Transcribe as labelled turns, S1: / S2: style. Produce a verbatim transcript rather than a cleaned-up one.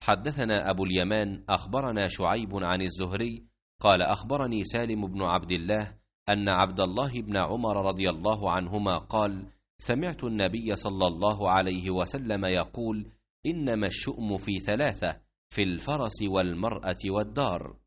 S1: حدثنا أبو اليمان أخبرنا شعيب عن الزهري قال أخبرني سالم بن عبد الله أن عبد الله بن عمر رضي الله عنهما قال سمعت النبي صلى الله عليه وسلم يقول إنما الشؤم في ثلاثة: في الفرس والمرأة والدار.